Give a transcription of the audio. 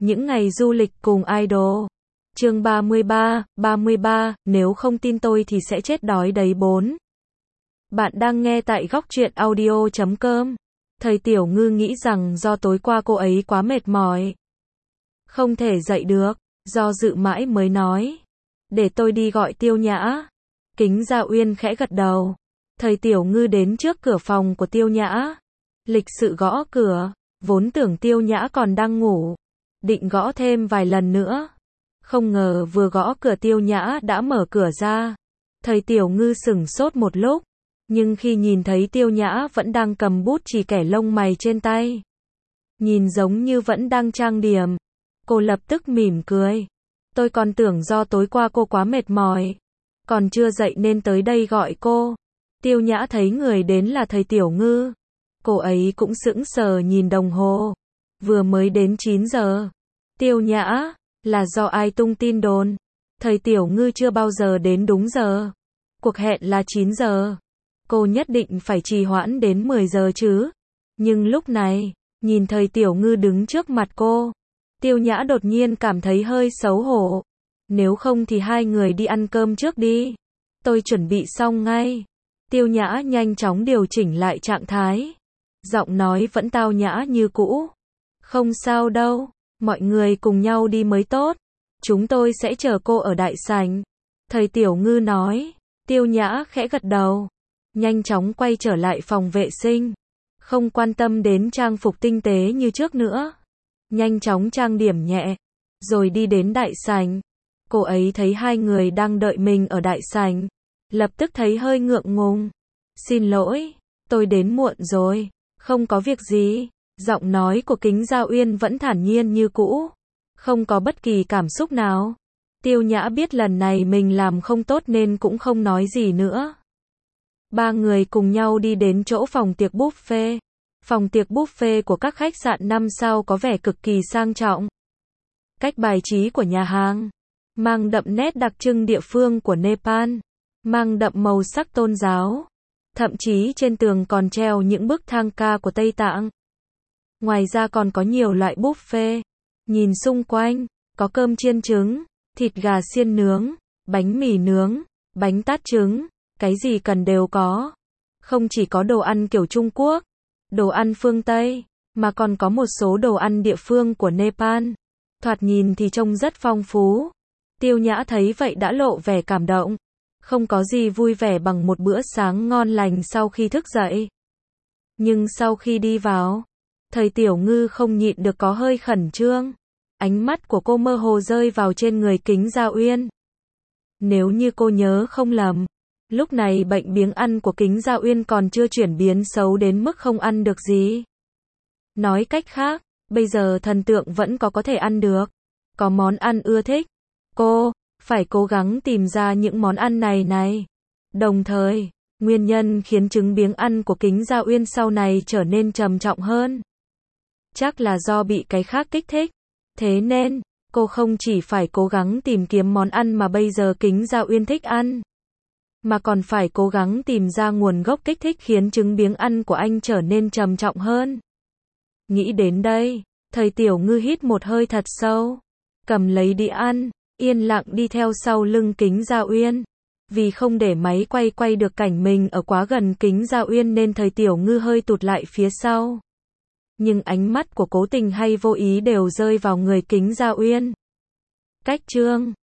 Những ngày du lịch cùng idol. Chương 33, nếu không tin tôi thì sẽ chết đói đấy 4. Bạn đang nghe tại góc truyện audio.com. Thầy Tiểu Ngư nghĩ rằng do tối qua cô ấy quá mệt mỏi, không thể dậy được, do dự mãi mới nói, để tôi đi gọi Tiêu Nhã. Kính Gia Uyên khẽ gật đầu. Thầy Tiểu Ngư đến trước cửa phòng của Tiêu Nhã, lịch sự gõ cửa, vốn tưởng Tiêu Nhã còn đang ngủ, định gõ thêm vài lần nữa. Không ngờ vừa gõ cửa Tiêu Nhã đã mở cửa ra. Thầy Tiểu Ngư sửng sốt một lúc, nhưng khi nhìn thấy Tiêu Nhã vẫn đang cầm bút chì kẻ lông mày trên tay, nhìn giống như vẫn đang trang điểm, cô lập tức mỉm cười. Tôi còn tưởng do tối qua cô quá mệt mỏi, còn chưa dậy nên tới đây gọi cô. Tiêu Nhã thấy người đến là thầy Tiểu Ngư, cô ấy cũng sững sờ nhìn đồng hồ, vừa mới đến 9 giờ. Tiêu Nhã, là do ai tung tin đồn? Thầy Tiểu Ngư chưa bao giờ đến đúng giờ. Cuộc hẹn là 9 giờ. Cô nhất định phải trì hoãn đến 10 giờ chứ. Nhưng lúc này, nhìn thầy Tiểu Ngư đứng trước mặt cô, Tiêu Nhã đột nhiên cảm thấy hơi xấu hổ. Nếu không thì hai người đi ăn cơm trước đi. Tôi chuẩn bị xong ngay. Tiêu Nhã nhanh chóng điều chỉnh lại trạng thái. Giọng nói vẫn tao nhã như cũ. Không sao đâu, mọi người cùng nhau đi mới tốt. Chúng tôi sẽ chờ cô ở đại sảnh. Thầy Tiểu Ngư nói. Tiêu Nhã khẽ gật đầu, nhanh chóng quay trở lại phòng vệ sinh, không quan tâm đến trang phục tinh tế như trước nữa. Nhanh chóng trang điểm nhẹ, rồi đi đến đại sảnh. Cô ấy thấy hai người đang đợi mình ở đại sảnh, lập tức thấy hơi ngượng ngùng. Xin lỗi, tôi đến muộn rồi. Không có việc gì. Giọng nói của Kính Gia Uyên vẫn thản nhiên như cũ, không có bất kỳ cảm xúc nào. Tiêu Nhã biết lần này mình làm không tốt nên cũng không nói gì nữa. Ba người cùng nhau đi đến chỗ phòng tiệc buffet. Phòng tiệc buffet của các khách sạn 5 sao có vẻ cực kỳ sang trọng. Cách bài trí của nhà hàng mang đậm nét đặc trưng địa phương của Nepal, mang đậm màu sắc tôn giáo. Thậm chí trên tường còn treo những bức thang ca của Tây Tạng. Ngoài ra còn có nhiều loại buffet. Nhìn xung quanh, có cơm chiên trứng, thịt gà xiên nướng, bánh mì nướng, bánh tát trứng, cái gì cần đều có. Không chỉ có đồ ăn kiểu Trung Quốc, đồ ăn phương Tây, mà còn có một số đồ ăn địa phương của Nepal. Thoạt nhìn thì trông rất phong phú. Tiêu Nhã thấy vậy đã lộ vẻ cảm động. Không có gì vui vẻ bằng một bữa sáng ngon lành sau khi thức dậy. Nhưng sau khi đi vào, thầy Tiểu Ngư không nhịn được có hơi khẩn trương. Ánh mắt của cô mơ hồ rơi vào trên người Kính Gia Uyên. Nếu như cô nhớ không lầm, lúc này bệnh biếng ăn của Kính Gia Uyên còn chưa chuyển biến xấu đến mức không ăn được gì. Nói cách khác, bây giờ thần tượng vẫn có thể ăn được. Có món ăn ưa thích. Cô phải cố gắng tìm ra những món ăn này. Đồng thời, nguyên nhân khiến chứng biếng ăn của Kính Gia Uyên sau này trở nên trầm trọng hơn. Chắc là do bị cái khác kích thích. Thế nên, cô không chỉ phải cố gắng tìm kiếm món ăn mà bây giờ Kính Gia Uyên thích ăn, mà còn phải cố gắng tìm ra nguồn gốc kích thích khiến chứng biếng ăn của anh trở nên trầm trọng hơn. Nghĩ đến đây, thầy Tiểu Ngư hít một hơi thật sâu, cầm lấy đĩa ăn, yên lặng đi theo sau lưng Kính Gia Uyên. Vì không để máy quay được cảnh mình ở quá gần Kính Gia Uyên nên thầy Tiểu Ngư hơi tụt lại phía sau. Nhưng ánh mắt của cố tình hay vô ý đều rơi vào người Kính Gia Uyên. Cách chương